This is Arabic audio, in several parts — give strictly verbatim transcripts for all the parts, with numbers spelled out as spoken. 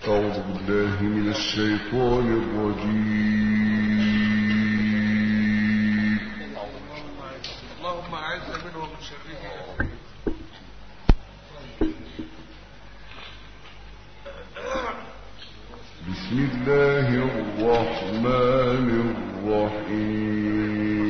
أعوذ بالله من الشيطان الرجيم. اللهم أعز منه ومن شره. بسم الله الرحمن الرحيم.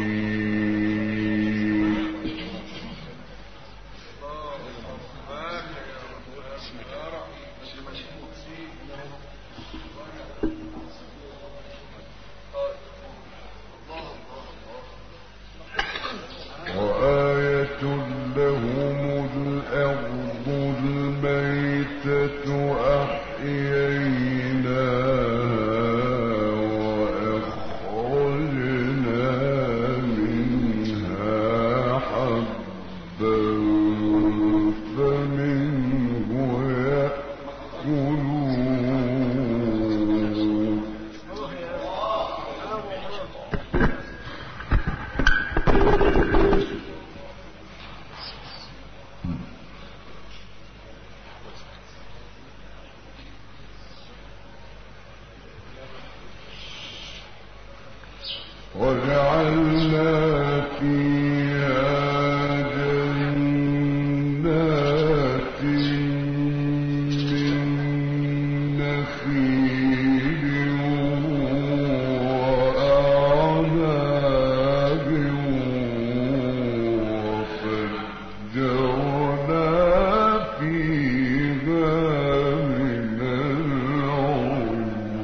وآية لهم الأرض الميتة أحييناها وأخرجنا منها حبا فمنه يأكلون. وجعلنا فيها جنات من نخيل وأعناب وفجرنا فيها من العيون.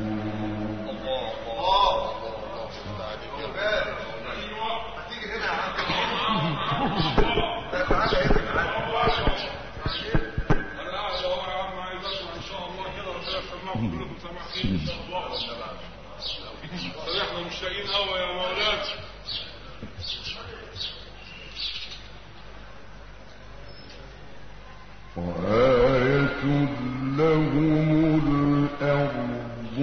احنا مشتاقين قوي يا مولانا. وآية لهم الأرض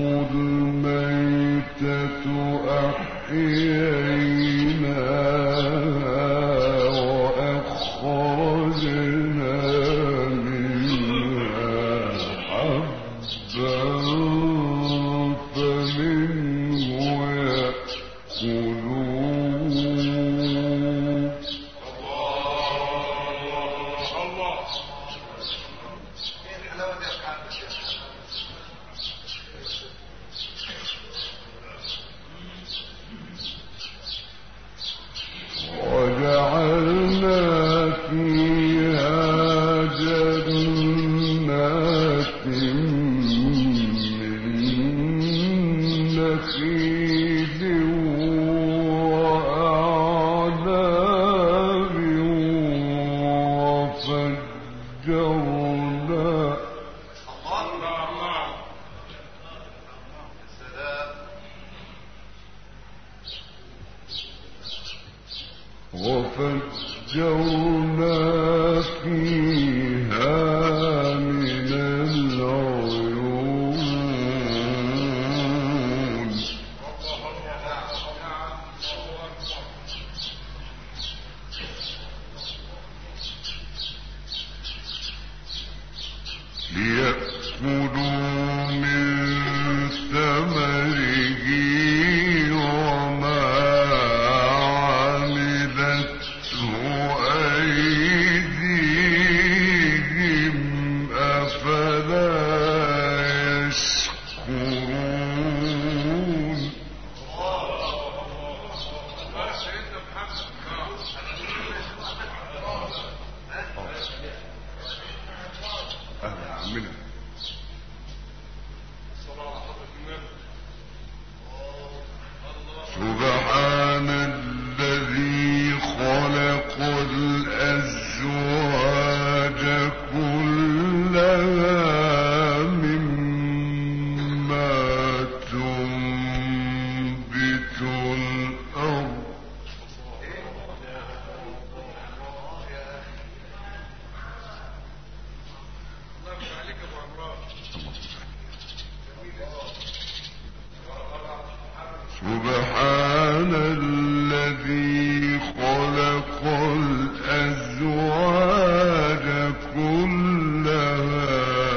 الميتة أحييناها وأخرجنا منها حبا فمنه يأكلون. وجعلنا فيها جنات من نخيل وأعناب وفجرنا وفجرنا فيها من العيون. ليأكلوا من ثمره وما عملته أيديهم أفلا يشكرون. أهلا منها. سبحان الذي خلق الأزواج كلها مما تنبت الأرض. سبحان الذي خلق الأزواج كلها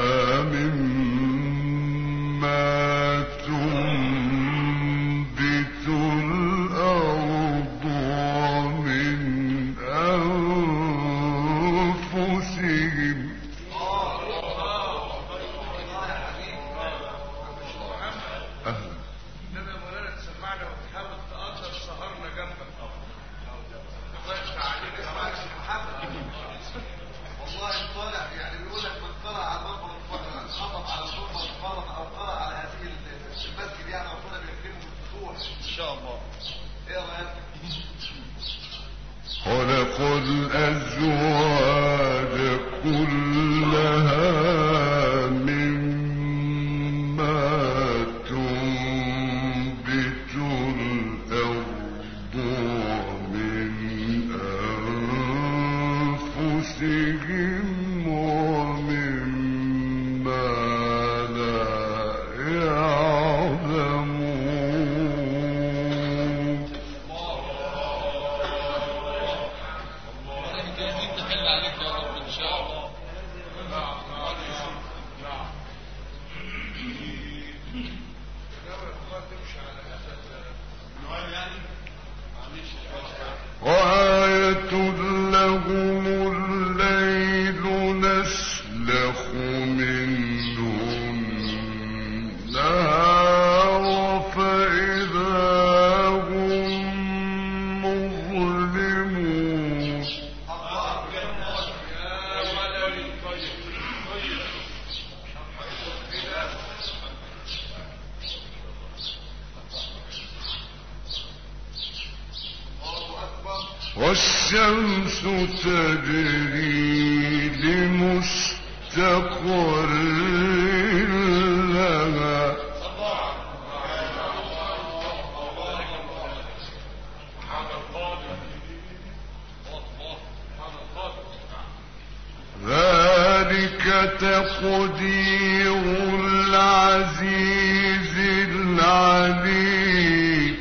والشمس تجري لمستقر لها ذلك تقدير العزيز العليم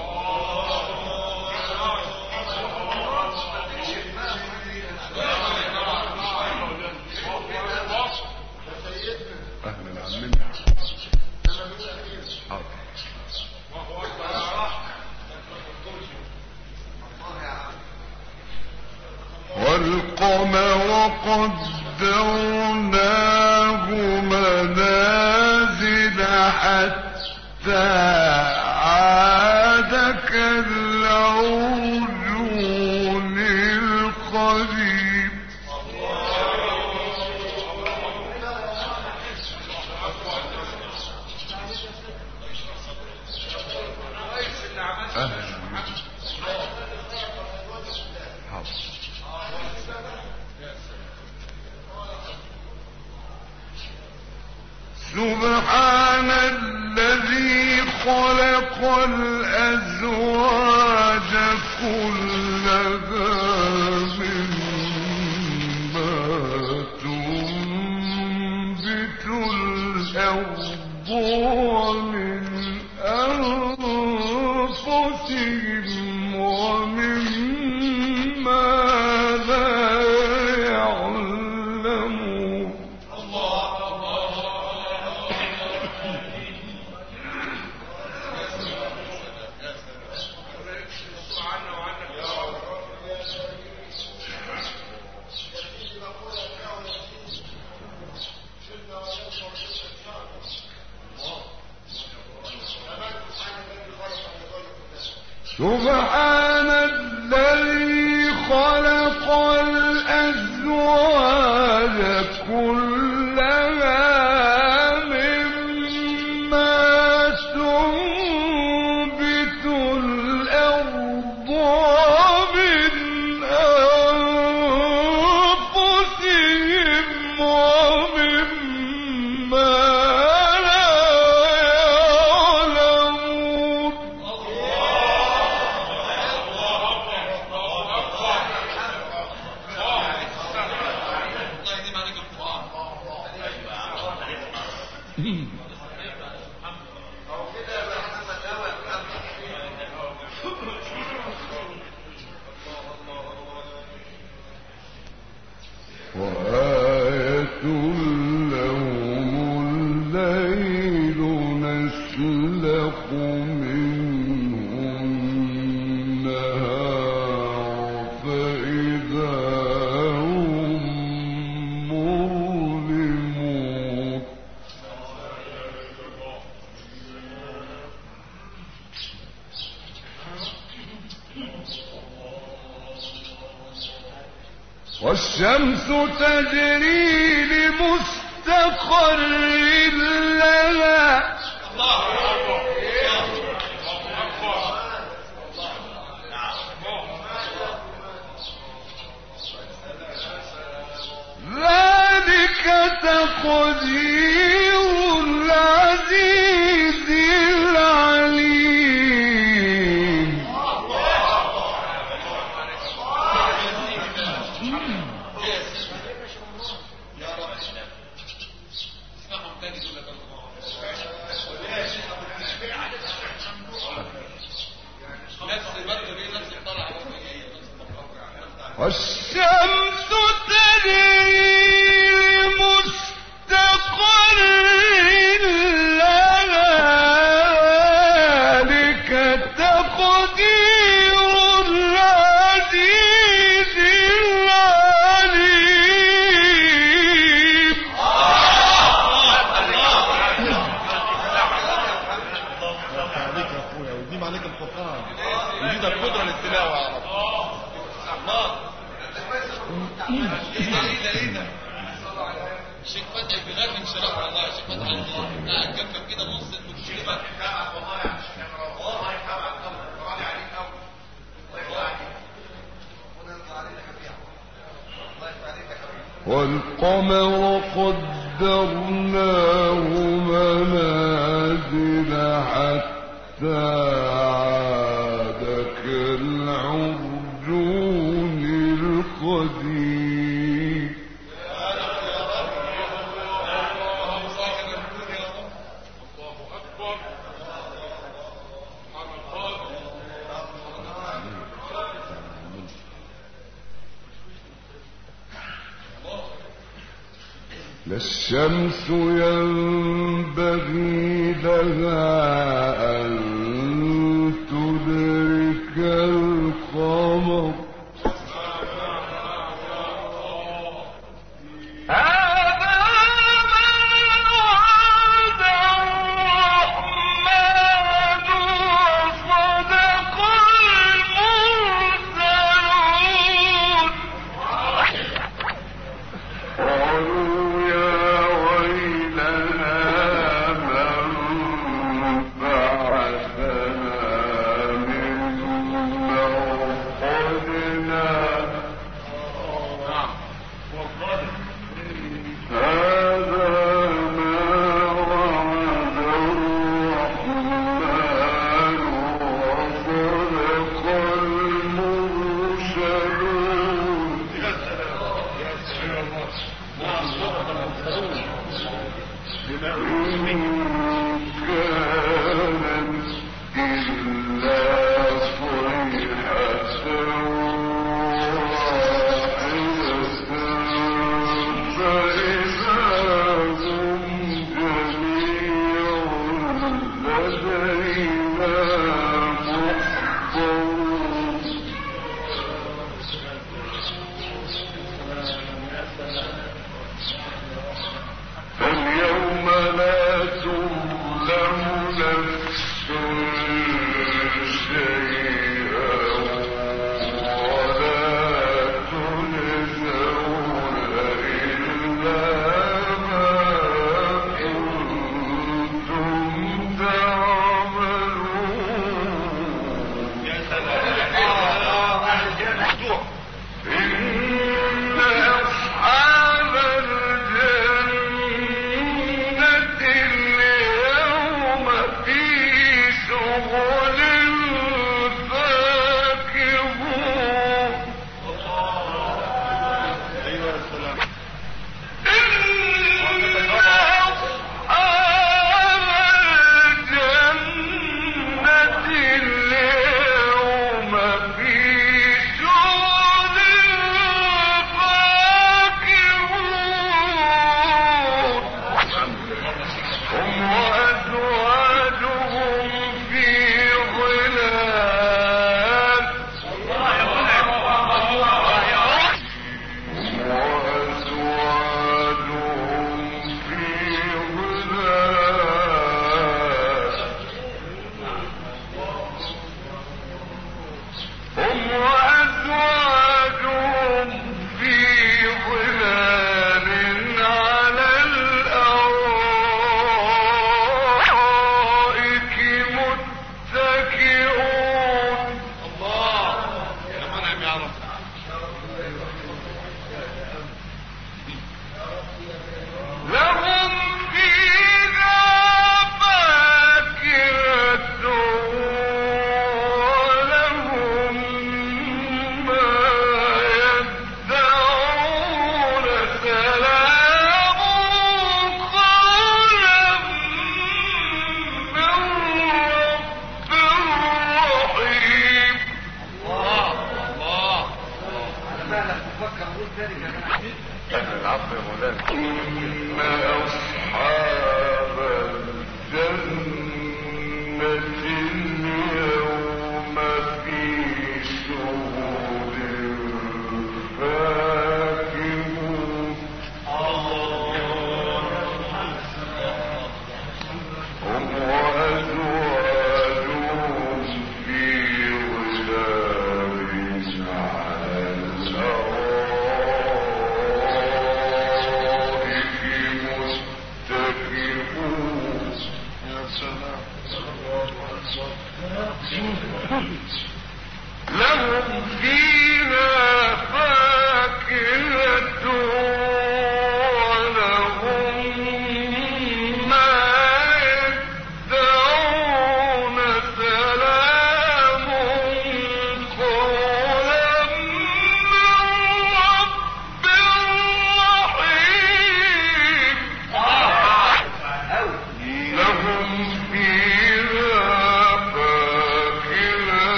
والقمر قدرناه منازل حتى عاد كالعرجون القديم سبحان الذي خلق الأزواج كلها مما تنبت الأرض ومن أنفسهم ومما لا يعلمون سبحان الذي خلق الأزواج كلها مما تنبت الأرض ومن أنفسهم ومما وآية لهم الليل نسلخ منه النهار فإذا هم مظلمون والشمس تجري لمستقر لها ذلك تقدير العزيز العليم والشمس تجري لمستقر لها ذلك تقدير العزيز العليم عليك يا اخويا وديم عليك القرآن يزيد القدرة للتلاوة يا رب. شيخ فتحي في غير انشراح والله يا شيخ فتحي قاعد جنبك كده نص المشكلة والله يا شيخ والله يتابع قبل عليك قوي والقمر قدرناه منازل حتى عاد كالعرجون القديم لا الشمس ينبغي لها أن تدرك القمر بما